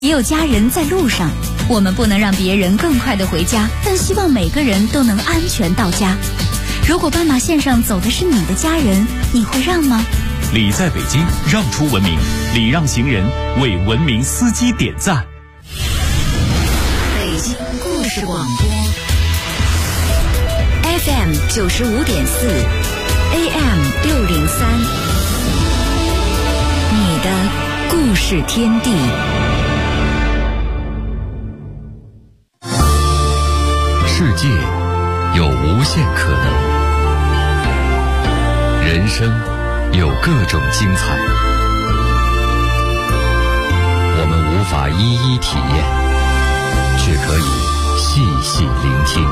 也有家人在路上，我们不能让别人更快地回家，但希望每个人都能安全到家。如果斑马线上走的是你的家人，你会让吗？ 礼在北京，让出文明，礼让行人，为文明司机点赞。 北京故事广播 FM 95.4 AM 603，你的故事天地。 世界有无限可能，人生有各种精彩，我们无法一一体验，却可以细细聆听，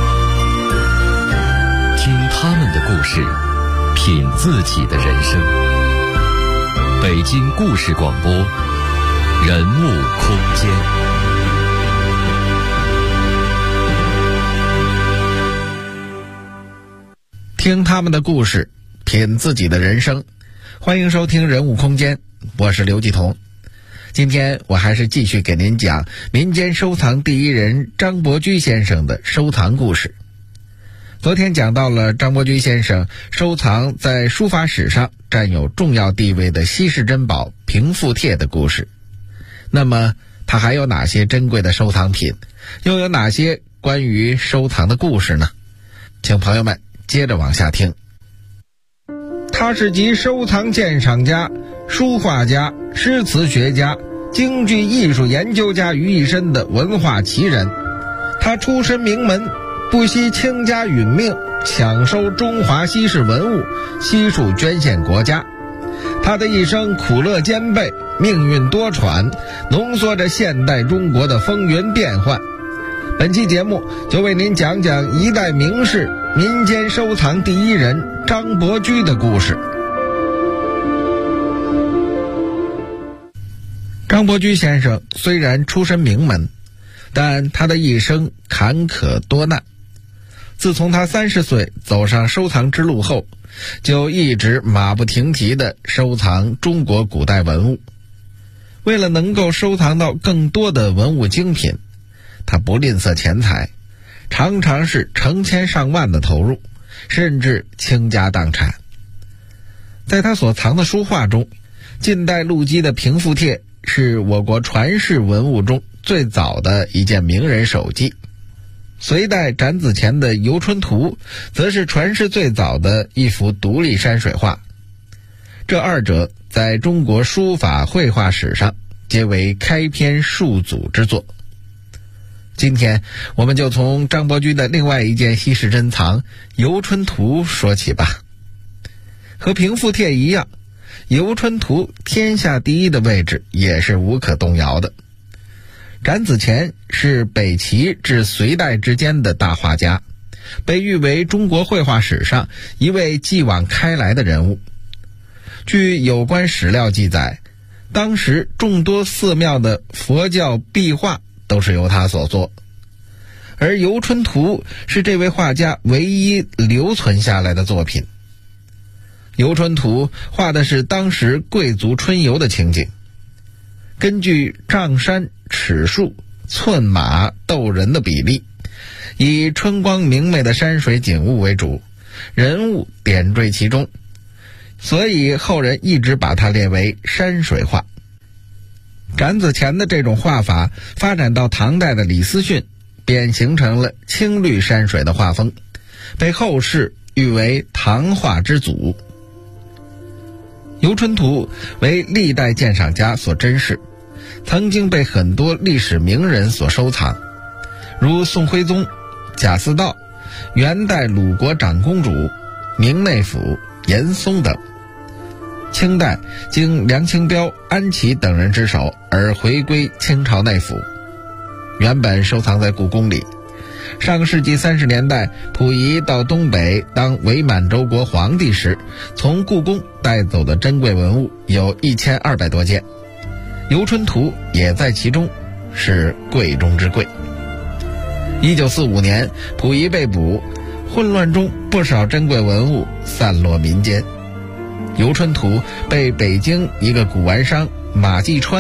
听他们的故事，品自己的人生。北京故事广播，人物空间。 听他们的故事，品自己的人生。欢迎收听人物空间，我是刘继彤。今天我还是继续给您讲民间收藏第一人张伯驹先生的收藏故事。昨天讲到了张伯驹先生收藏在书法史上占有重要地位的稀世珍宝平复帖的故事。那么他还有哪些珍贵的收藏品，又有哪些关于收藏的故事呢？请朋友们接着往下听。他是集收藏鉴赏家、书画家、诗词学家、京剧艺术研究家于一身的文化奇人。他出身名门，不惜倾家殒命，享收中华稀世文物，悉数捐献国家。他的一生苦乐兼备，命运多舛，浓缩着现代中国的风云变幻。本期节目就为您讲讲一代名士、民间收藏第一人张伯驹的故事。张伯驹先生虽然出身名门，但他的一生坎坷多难。自从他30岁走上收藏之路后，就一直马不停蹄地收藏中国古代文物。为了能够收藏到更多的文物精品，他不吝啬钱财，常常是成千上万的投入，甚至倾家荡产。在他所藏的书画中，近代陆机的平复帖是我国传世文物中最早的一件名人手迹，隋代展子虔的《游春图》则是传世最早的一幅独立山水画。这二者在中国书法绘画史上皆为开篇数祖之作。今天我们就从张伯驹的另外一件稀世珍藏《游春图》说起吧。和平复帖一样，《游春图》天下第一的位置也是无可动摇的。展子虔是北齐至隋代之间的大画家，被誉为中国绘画史上一位继往开来的人物。据有关史料记载，当时众多寺庙的佛教壁画都是由他所作，而《游春图》是这位画家唯一留存下来的作品。《游春图》画的是当时贵族春游的情景，根据丈山、尺树、寸马、斗人的比例，以春光明媚的山水景物为主，人物点缀其中，所以后人一直把它列为山水画。展子虔的这种画法发展到唐代的李思训，便形成了青绿山水的画风，被后世誉为唐画之祖。游春图为历代鉴赏家所珍视，曾经被很多历史名人所收藏，如宋徽宗、贾似道、元代鲁国长公主、明内府、严嵩等。清代经梁清标、安琪等人之手而回归清朝内府，原本收藏在故宫里。上个世纪30年代，溥仪到东北当伪满洲国皇帝时，从故宫带走的珍贵文物有1200多件，游春图也在其中，是贵中之贵。1945年，溥仪被捕，混乱中不少珍贵文物散落民间。游春图被北京一个古玩商马继川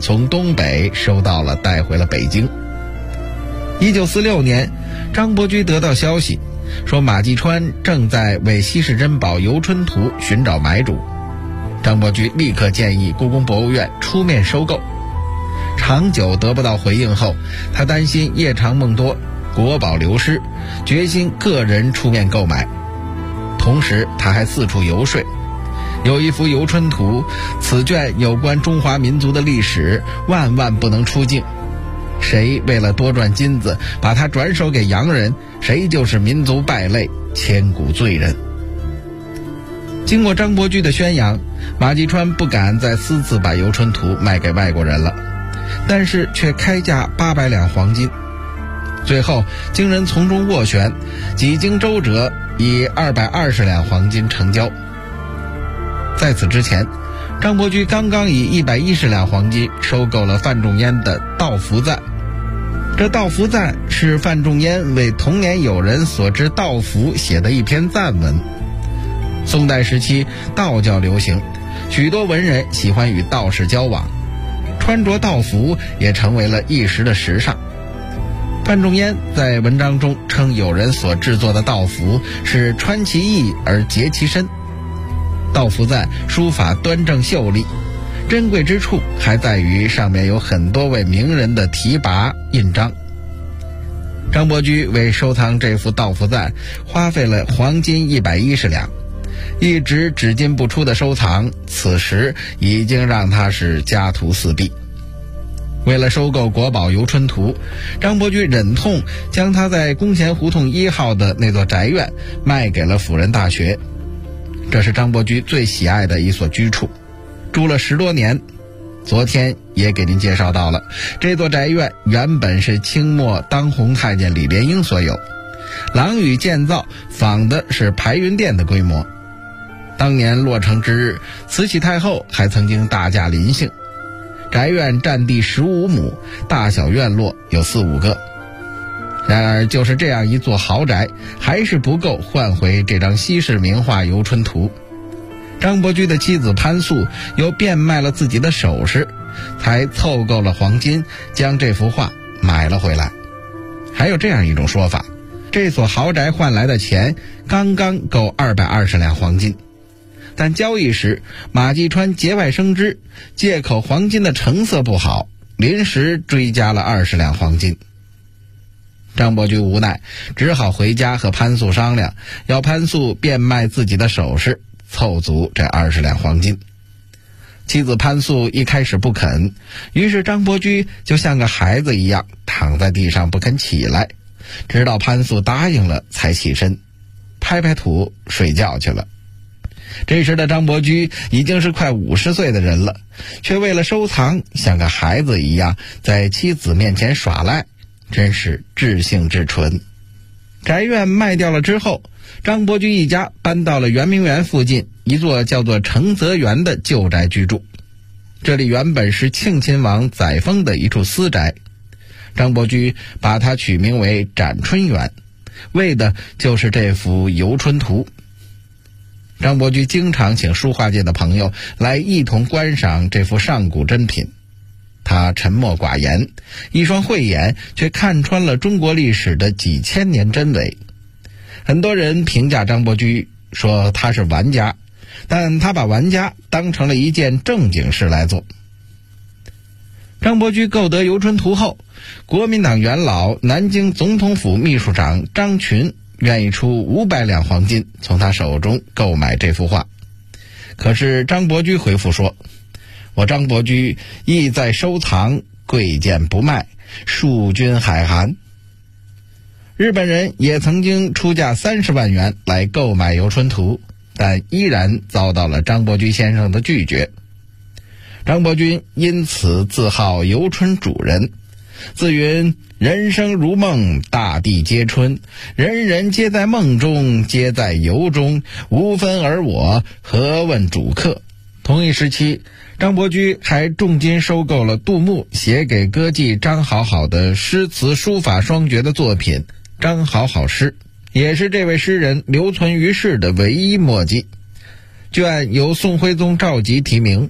从东北收到了，带回了北京。1946年，张伯驹得到消息，说马季川正在为稀世珍宝《游春图》寻找买主。张伯驹立刻建议故宫博物院出面收购。长久得不到回应后，他担心夜长梦多，国宝流失，决心个人出面购买。同时他还四处游说，有一幅《游春图》，此卷有关中华民族的历史，万万不能出境。谁为了多赚金子把它转手给洋人，谁就是民族败类，千古罪人。经过张伯驹的宣扬，马季川不敢再私自把《游春图》卖给外国人了，但是却开价800两黄金。最后经人从中斡旋，几经周折，以220两黄金成交。在此之前，张伯驹刚刚以110两黄金收购了范仲淹的《道福赞》。这《道福赞》是范仲淹为童年友人所知道福写的一篇赞文。宋代时期，道教流行，许多文人喜欢与道士交往，穿着道服也成为了一时的时尚。范仲淹在文章中称友人所制作的道服是穿其意而结其身。道服赞书法端正秀丽，珍贵之处还在于上面有很多位名人的题跋印章。张伯驹为收藏这幅道服赞花费了黄金110两，一直只进不出的收藏，此时已经让他是家徒四壁。为了收购国宝《游春图》，张伯驹忍痛将他在宫前胡同1号的那座宅院卖给了辅仁大学。这是张伯驹最喜爱的一所居处，住了10多年。昨天也给您介绍到了，这座宅院原本是清末当红太监李莲英所有，郎宇建造仿的是排云殿的规模。当年落成之日，慈禧太后还曾经大驾临幸。宅院占地15亩，大小院落有4、5个。然而就是这样一座豪宅，还是不够换回这张稀世名画《游春图》。张伯驹的妻子潘素又变卖了自己的首饰，才凑够了黄金，将这幅画买了回来。还有这样一种说法，这所豪宅换来的钱刚刚够220两黄金，但交易时马季川节外生枝，借口黄金的成色不好，临时追加了20两黄金。张伯驹无奈，只好回家和潘素商量，要潘素变卖自己的首饰，凑足这20两黄金。妻子潘素一开始不肯，于是张伯驹就像个孩子一样躺在地上不肯起来，直到潘素答应了才起身，拍拍土睡觉去了。这时的张伯驹已经是快50岁的人了，却为了收藏像个孩子一样在妻子面前耍赖，真是至性至纯。宅院卖掉了之后，张伯驹一家搬到了圆明园附近一座叫做承泽园的旧宅居住。这里原本是庆亲王载沣的一处私宅，张伯驹把它取名为展春园，为的就是这幅《游春图》。张伯驹经常请书画界的朋友来一同观赏这幅上古珍品。他沉默寡言，一双慧眼却看穿了中国历史的几千年真伪。很多人评价张伯驹说他是玩家，但他把玩家当成了一件正经事来做。张伯驹购得《游春图》后，国民党元老、南京总统府秘书长张群愿意出500两黄金从他手中购买这幅画。可是张伯驹回复说，我张伯驹意在收藏，贵贱不卖，恕君海涵。日本人也曾经出价30万元来购买《游春图》，但依然遭到了张伯驹先生的拒绝。张伯驹因此自号游春主人，自云人生如梦，大地皆春，人人皆在梦中，皆在游中，无分而我，何问主客。同一时期，张伯驹还重金收购了杜牧写给歌妓张好好的诗词书法双绝的作品《张好好诗》，也是这位诗人留存于世的唯一墨迹。卷由宋徽宗赵佶题名，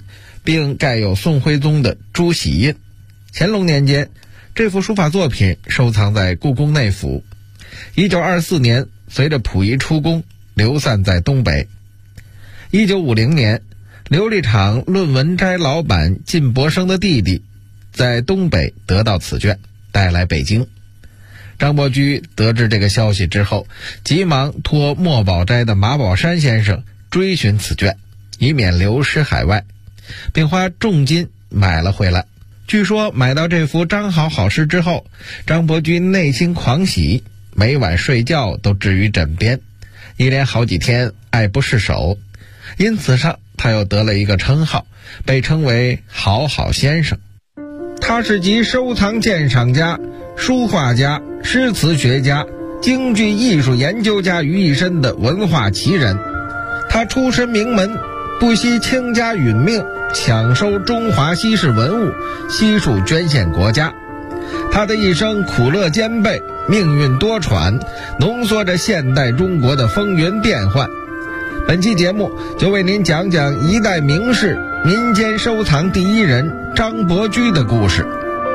并盖有宋徽宗的朱玺印。乾隆年间，这幅书法作品收藏在故宫内府。1924年，随着溥仪出宫，流散在东北。1950年，琉璃厂论文斋老板靳伯升的弟弟在东北得到此卷，带来北京。张伯驹得知这个消息之后，急忙托墨宝斋的马宝山先生追寻此卷，以免流失海外，并花重金买了回来。据说买到这幅章好好诗之后，张伯驹内心狂喜，每晚睡觉都置于枕边，一连好几天爱不释手。因此上他又得了一个称号，被称为好好先生。他是集收藏鉴赏家、书画家、诗词学家、京剧艺术研究家于一身的文化奇人。他出身名门，不惜倾家殒命，享收中华稀世文物，悉数捐献国家。他的一生苦乐兼备，命运多舛，浓缩着现代中国的风云变幻。本期节目就为您讲讲一代名士、民间收藏第一人张伯驹的故事。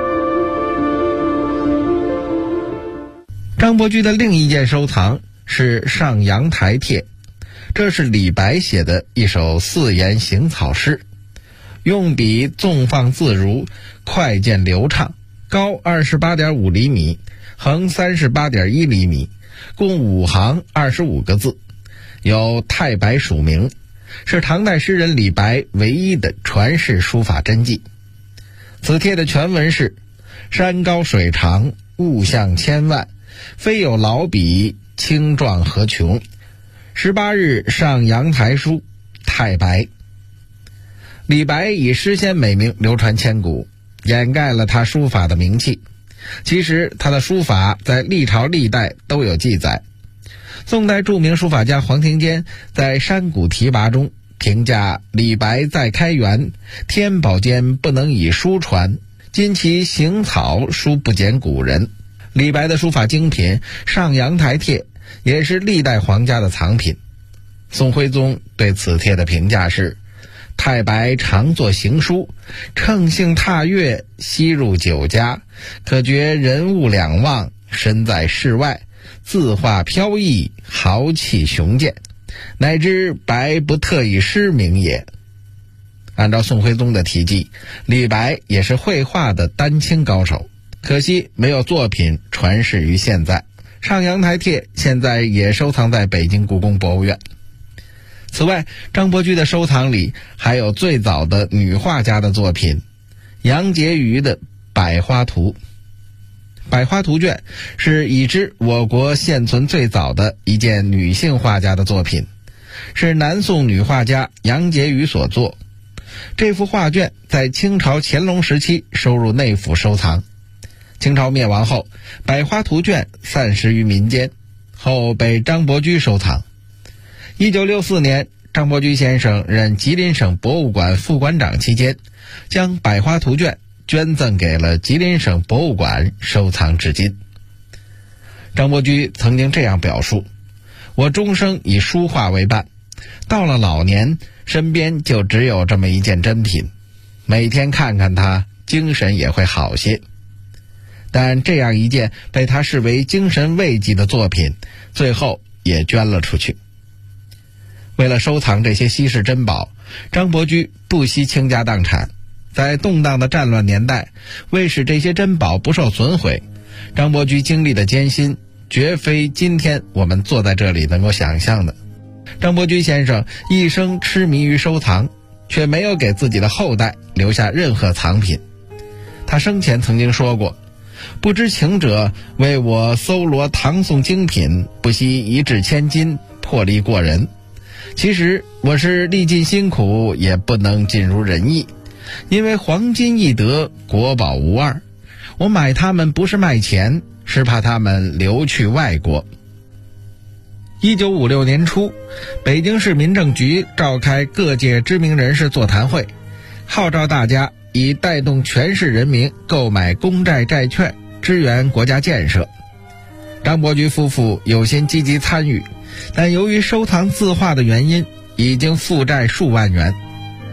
张伯驹的另一件收藏是上阳台帖，这是李白写的一首4言行草诗，用笔纵放自如，快健流畅，高28.5厘米，横38.1厘米，共5行25个字，有太白署名，是唐代诗人李白唯一的传世书法真迹。此帖的全文是：山高水长，物象千万，非有老笔，青壮何穷。18日上阳台书，太白。李白以诗仙美名流传千古，掩盖了他书法的名气。其实他的书法在历朝历代都有记载。宋代著名书法家黄庭坚在《山谷题跋》中评价李白在开元，天宝间不能以书传，今其行草书不减古人。李白的书法精品上阳台帖也是历代皇家的藏品。宋徽宗对此帖的评价是：太白常作行书，乘兴踏月，西入酒家，可觉人物两忘，身在世外，字画飘逸，豪气雄健，乃知白不特以诗名也。按照宋徽宗的题记，李白也是绘画的丹青高手，可惜没有作品传世于现在。上阳台帖现在也收藏在北京故宫博物院。此外，张伯驹的收藏里还有最早的女画家的作品，杨婕妤的《百花图》。《百花图》卷是已知我国现存最早的一件女性画家的作品，是南宋女画家杨婕妤所作。这幅画卷在清朝乾隆时期收入内府收藏。清朝灭亡后，《百花图》卷散失于民间，后被张伯驹收藏。1964年，张伯驹先生任吉林省博物馆副馆长期间，将《百花图》卷捐赠给了吉林省博物馆收藏至今。张伯驹曾经这样表述：我终生以书画为伴，到了老年，身边就只有这么一件珍品，每天看看它，精神也会好些。但这样一件被他视为精神慰藉的作品，最后也捐了出去。为了收藏这些稀世珍宝，张伯驹不惜倾家荡产。在动荡的战乱年代，为使这些珍宝不受损毁，张伯驹经历的艰辛绝非今天我们坐在这里能够想象的。张伯驹先生一生痴迷于收藏，却没有给自己的后代留下任何藏品。他生前曾经说过：不知情者为我搜罗唐宋精品，不惜一掷千金，魄力过人。其实我是历尽辛苦，也不能尽如人意，因为黄金易得，国宝无二。我买它们不是卖钱，是怕它们流去外国。1956年初，北京市民政局召开各界知名人士座谈会，号召大家以带动全市人民购买公债债券，支援国家建设。张伯驹夫妇有心积极参与，但由于收藏字画的原因，已经负债数万元。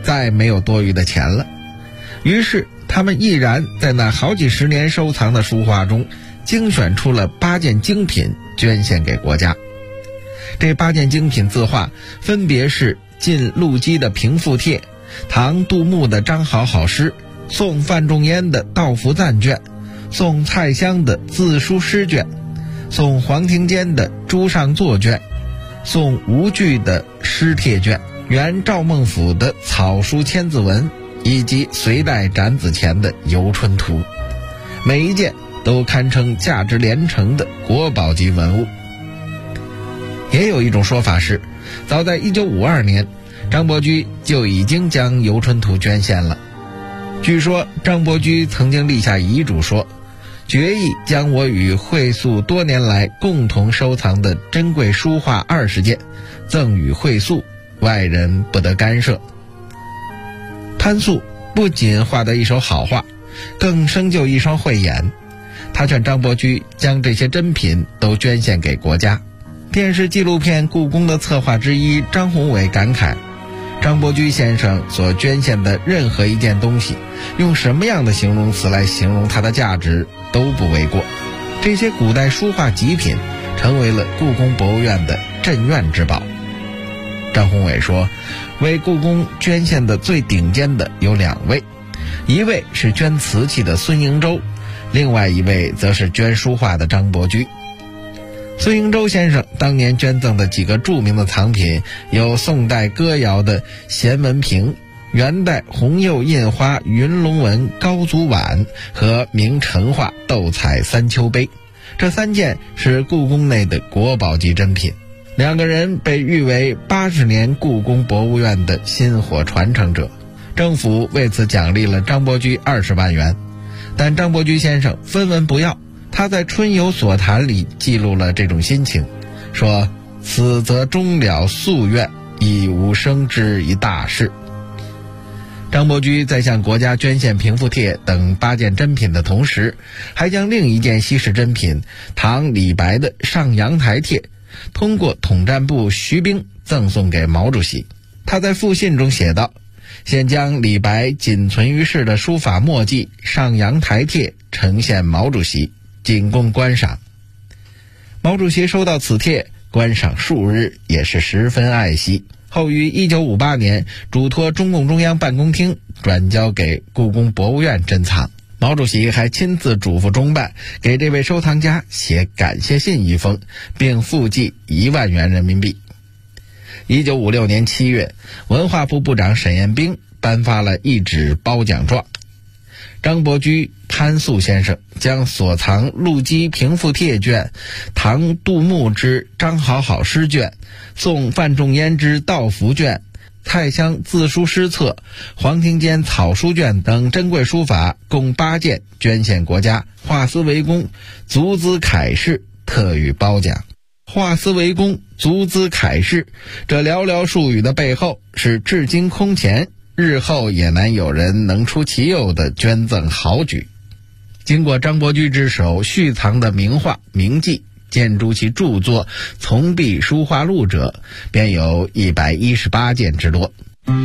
再没有多余的钱了。于是他们毅然在那好几十年收藏的书画中精选出了8件精品捐献给国家。这8件精品字画分别是晋陆机的平复帖、唐杜牧的张好好诗、宋范仲淹的道服赞卷、宋蔡襄的自书诗卷、宋黄庭坚的诸上作卷、宋吴巨的诗帖卷、元赵孟俯的草书千字文，以及隋代展子虔的游春图，每一件都堪称价值连城的国宝级文物。也有一种说法是，早在1952年，张伯驹就已经将游春图捐献了。据说张伯驹曾经立下遗嘱说，决意将我与会素多年来共同收藏的珍贵书画20件赠与会素，外人不得干涉。潘素不仅画得一手好画，更生就一双慧眼。他劝张伯驹将这些珍品都捐献给国家。电视纪录片《故宫》的策划之一张宏伟感慨，张伯驹先生所捐献的任何一件东西，用什么样的形容词来形容它的价值都不为过。这些古代书画极品成为了故宫博物院的镇院之宝。张宏伟说，为故宫捐献的最顶尖的有2位，一位是捐瓷器的孙瀛洲，另外一位则是捐书画的张伯驹。孙瀛洲先生当年捐赠的几个著名的藏品有宋代歌谣的贤文瓶、元代红釉印花云龙纹高足碗和明陈画斗彩三秋杯，这3件是故宫内的国宝级珍品。2个人被誉为80年故宫博物院的薪火传承者，政府为此奖励了张伯驹20万元，但张伯驹先生分文不要。他在《春游所谈》里记录了这种心情，说：“此则终了夙愿，亦无生之一大事。”张伯驹在向国家捐献平复帖等8件珍品的同时，还将另一件稀世珍品唐李白的上阳台帖通过统战部徐冰赠送给毛主席。他在复信中写道：“现将李白仅存于世的书法墨迹上阳台帖呈现毛主席，仅供观赏。”毛主席收到此帖，观赏数日，也是十分爱惜。后于1958年嘱托中共中央办公厅转交给故宫博物院珍藏。毛主席还亲自嘱咐中办给这位收藏家写感谢信1封，并附记1万元人民币。1956年7月，文化部部长沈彦兵颁发了一纸褒奖状。张伯驹、潘素先生将所藏陆机平复帖卷、唐杜牧之张好好诗卷、宋范仲淹之道服卷、蔡襄自书诗册、黄庭坚草书卷等珍贵书法共8件捐献国家，化思为功，足资楷示，特予褒奖。化思为功，足资楷示，这寥寥数语的背后是至今空前，日后也难有人能出其右的捐赠豪举。经过张伯驹之手续藏的名画名迹，见诸其著作《从壁书画录》者，便有118件之多。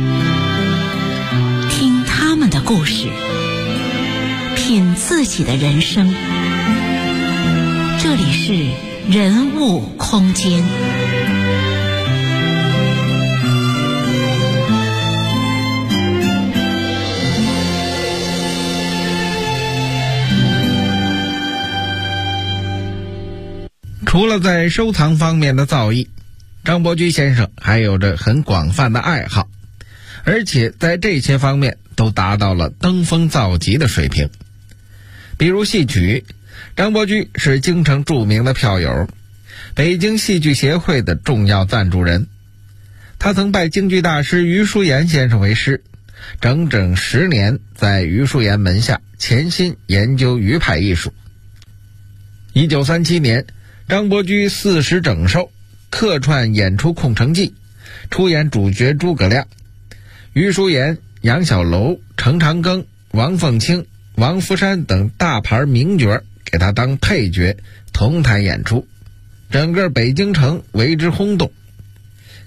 听他们的故事，品自己的人生。这里是人物空间。 除了在收藏方面的造诣，张伯驹先生还有着很广泛的爱好，而且在这些方面都达到了登峰造极的水平。比如戏曲，张伯驹是京城著名的票友，北京戏剧协会的重要赞助人。他曾拜京剧大师余叔岩先生为师，整整10年在余叔岩门下潜心研究余派艺术。1937年，张伯驹40整寿，客串演出《空城计》，出演主角诸葛亮。余叔岩、杨小楼、程长庚、王凤清、王福山等大牌名角给他当配角，同台演出，整个北京城为之轰动。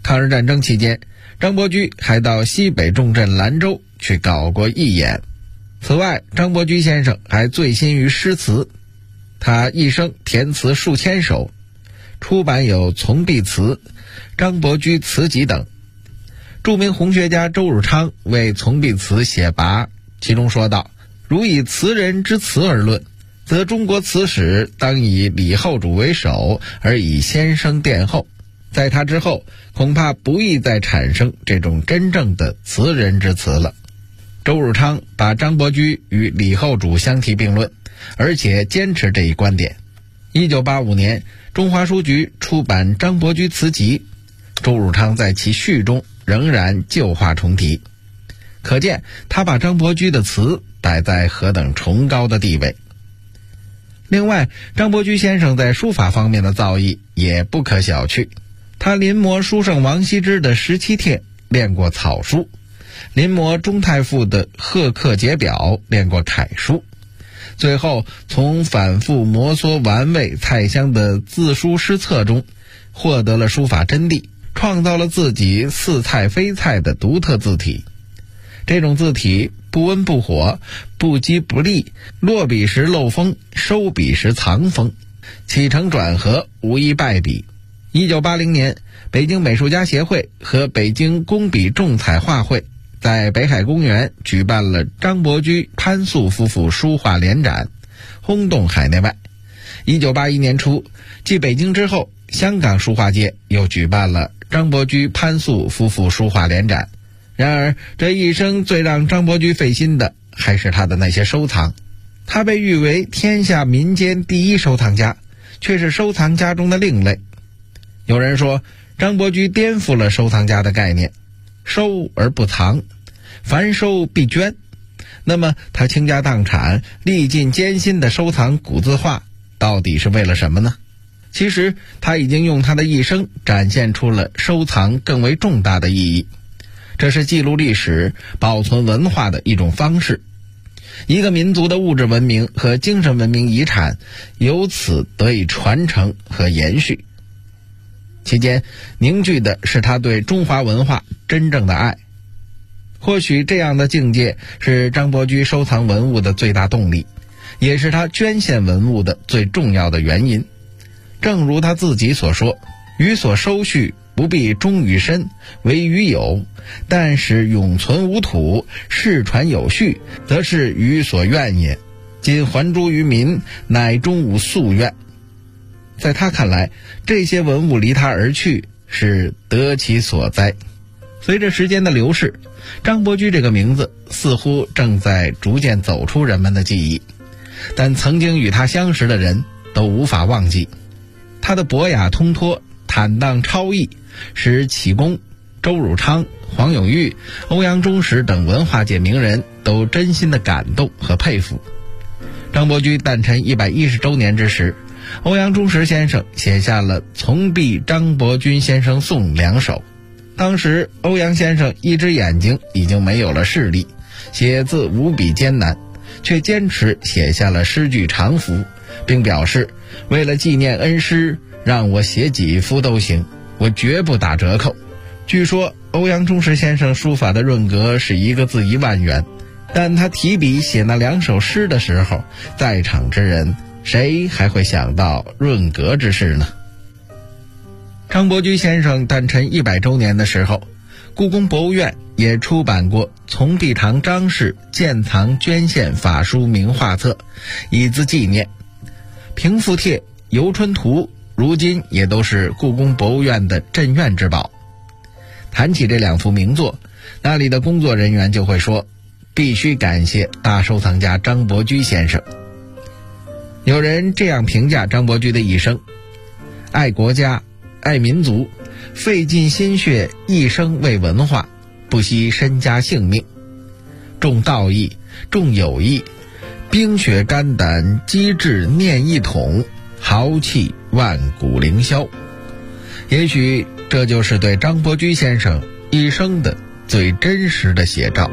抗日战争期间，张伯驹还到西北重镇兰州去搞过义演。此外，张伯驹先生还醉心于诗词，他一生填词数千首，出版有《从毕词》《张伯驹词集》等。著名红学家周汝昌为《从毕词》写跋，其中说道：如以词人之词而论，则中国词史当以李后主为首，而以先生殿后。在他之后，恐怕不易再产生这种真正的词人之词了。周汝昌把张伯驹与李后主相提并论，而且坚持这一观点。1985年，中华书局出版《张伯驹词集》，周汝昌在其序中仍然旧话重提，可见他把张伯驹的词摆在何等崇高的地位。另外，张伯驹先生在书法方面的造诣也不可小觑，他临摹书圣王羲之的17帖练过草书，临摹钟太傅的贺刻节表练过楷书，最后从反复摩挲玩味蔡襄的字书诗册中获得了书法真谛，创造了自己似菜非菜的独特字体。这种字体不温不火，不激不厉，落笔时漏锋，收笔时藏锋，起承转合无一败笔。1980年，北京美术家协会和北京工笔重彩画会在北海公园举办了张伯驹、潘素夫妇书画联展，轰动海内外。1981年初，继北京之后，香港书画界又举办了张伯驹、潘素夫妇书画联展。然而，这一生最让张伯驹费心的还是他的那些收藏。他被誉为天下民间第一收藏家，却是收藏家中的另类。有人说，张伯驹颠覆了收藏家的概念，收而不藏，凡收必捐。那么他倾家荡产，历尽艰辛的收藏古字画，到底是为了什么呢？其实他已经用他的一生展现出了收藏更为重大的意义。这是记录历史、保存文化的一种方式。一个民族的物质文明和精神文明遗产由此得以传承和延续。期间凝聚的是他对中华文化真正的爱。或许这样的境界是张伯驹收藏文物的最大动力，也是他捐献文物的最重要的原因。正如他自己所说，予所收蓄不必忠于身，为于有，但使永存无土，世传有序，则是予所愿也。今还诸于民，乃终无夙愿。在他看来，这些文物离他而去，是得其所哉。随着时间的流逝，张伯驹这个名字似乎正在逐渐走出人们的记忆，但曾经与他相识的人都无法忘记。他的博雅通脱、坦荡超逸，使启功、周汝昌、黄永玉、欧阳中石等文化界名人都真心的感动和佩服。张伯驹诞辰110周年之时，欧阳中石先生写下了《从毕张伯驹先生颂》2首。当时欧阳先生一只眼睛已经没有了视力，写字无比艰难，却坚持写下了诗句长幅，并表示为了纪念恩师，让我写几幅都行，我绝不打折扣。据说欧阳中石先生书法的润格是1个字1万元，但他提笔写那2首诗的时候，在场之人谁还会想到润格之事呢？张伯驹先生诞辰100周年的时候，故宫博物院也出版过从毕堂张氏建藏捐献法书名画册，以资纪念。平复帖、游春图如今也都是故宫博物院的镇院之宝。谈起这2幅名作，那里的工作人员就会说，必须感谢大收藏家张伯驹先生。有人这样评价张伯驹的一生：爱国家，爱民族，费尽心血，一生为文化，不惜身家性命，重道义，重友谊，冰雪肝胆，机智念一统，豪气万古凌霄。也许这就是对张伯驹先生一生的最真实的写照。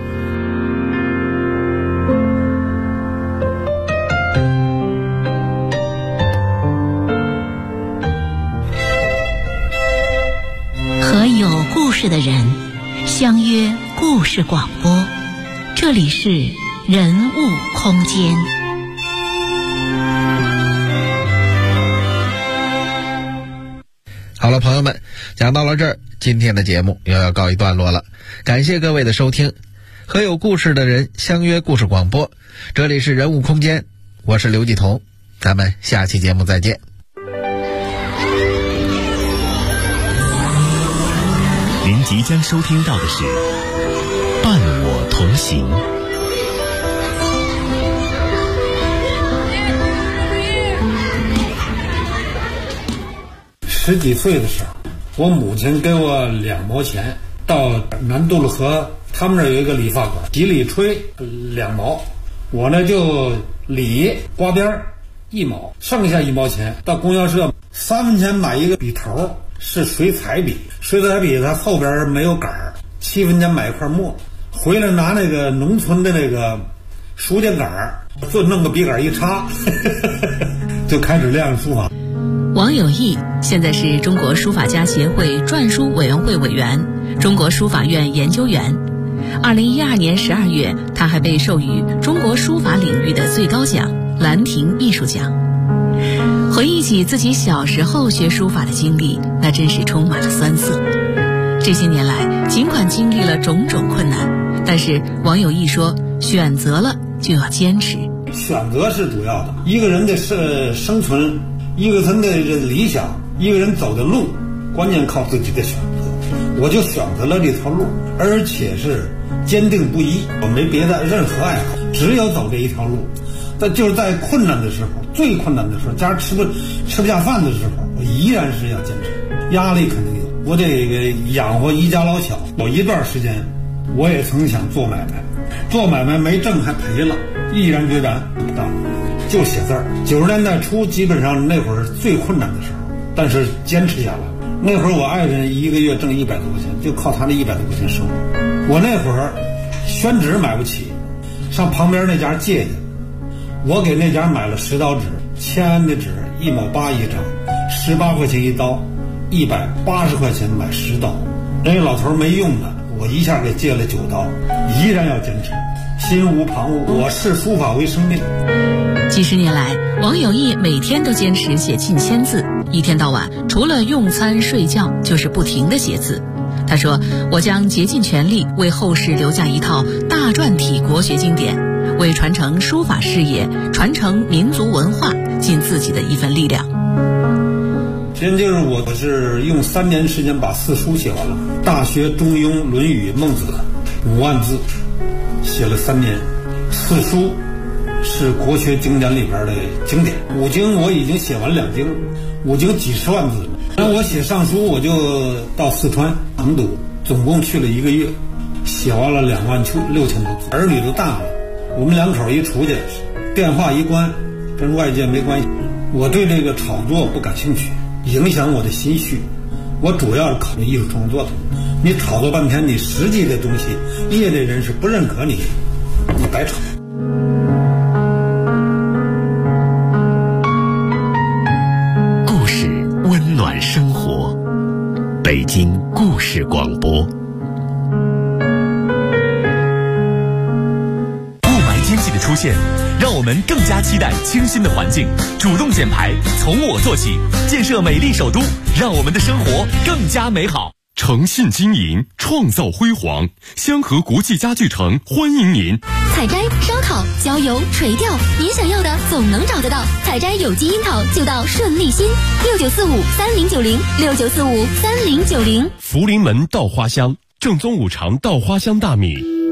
和有事的人，相约故事广播，这里是人物空间。 好了，朋友们，讲到了这儿，今天的节目又要告一段落了。感谢各位的收听，和有故事的人相约故事广播，这里是人物空间，我是刘继彤，咱们下期节目再见。 您即将收听到的是《伴我同行》。 10几岁的时候，我母亲给我2毛钱，到南渡了河，他们那儿有一个理发馆，几里吹2毛，我呢就理刮边1毛，剩下1毛钱到供销社3分钱买一个笔头，是水彩笔，水彩笔它后边没有杆儿，7分钱买一块墨，回来拿那个农村的那个书架杆儿，就弄个笔杆一插就开始练书法。 王有义现在是中国书法家协会篆书委员会委员、中国书法院研究员。2012年12月，他还被授予中国书法领域的最高奖兰亭艺术奖。回忆起自己小时候学书法的经历，那真是充满了酸涩。这些年来，尽管经历了种种困难，但是王有义说，选择了就要坚持。 选择是主要的，一个人的生存，一个人的理想，一个人走的路，关键靠自己的选择。我就选择了这条路，而且是坚定不移，我没别的任何爱好，只有走这一条路。但就是在困难的时候，最困难的时候，家吃不下饭的时候，我依然是要坚持。压力肯定有，我得养活一家老小。有一段时间，我也曾想做买卖，做买卖没挣还赔了，毅然决然不干，就写字儿。90年代初，基本上那会儿最困难的时候，但是坚持下来。那会儿我爱人一个月挣100多块钱，就靠他那100多块钱生活。我那会儿宣纸买不起，上旁边那家借去，我给那家买了10刀纸，签的纸1毛8一张，18块钱一刀，180块钱买10刀。人家老头没用的，我一下给借了9刀，依然要坚持，心无旁骛。我视书法为生命。 几十年来，王有义每天都坚持写近1000字，一天到晚除了用餐睡觉就是不停地写字。他说，我将竭尽全力为后世留下一套大篆体国学经典，为传承书法事业、传承民族文化尽自己的一份力量。 现在就是我是用3年时间把4书写完了，《大学》《中庸》《论语》《孟子》5万字，写了3年。4书是国学经典里边的经典，5经我已经写完2经，5经几十万字。然后我写上书，我就到四川成都，总共去了1个月，写完了26000多字。儿女都大了，我们2口一出去，电话一关，跟外界没关系。我对这个炒作不感兴趣，影响我的心绪。我主要是考虑艺术创作的。你炒作半天，你实际的东西，业内人士不认可你，你白炒。 故事温暖生活，北京故事广播。雾霾天气的出现，让我们更加期待清新的环境，主动减排，从我做起，建设美丽首都，让我们的生活更加美好。诚信经营，创造辉煌，香河国际家具城欢迎您。 采摘、烧烤、焦油、垂钓，您想要的总能找得到。采摘有机樱桃就到顺利新，69453090，69453090。 福临门稻花香，正宗5常稻花香大米。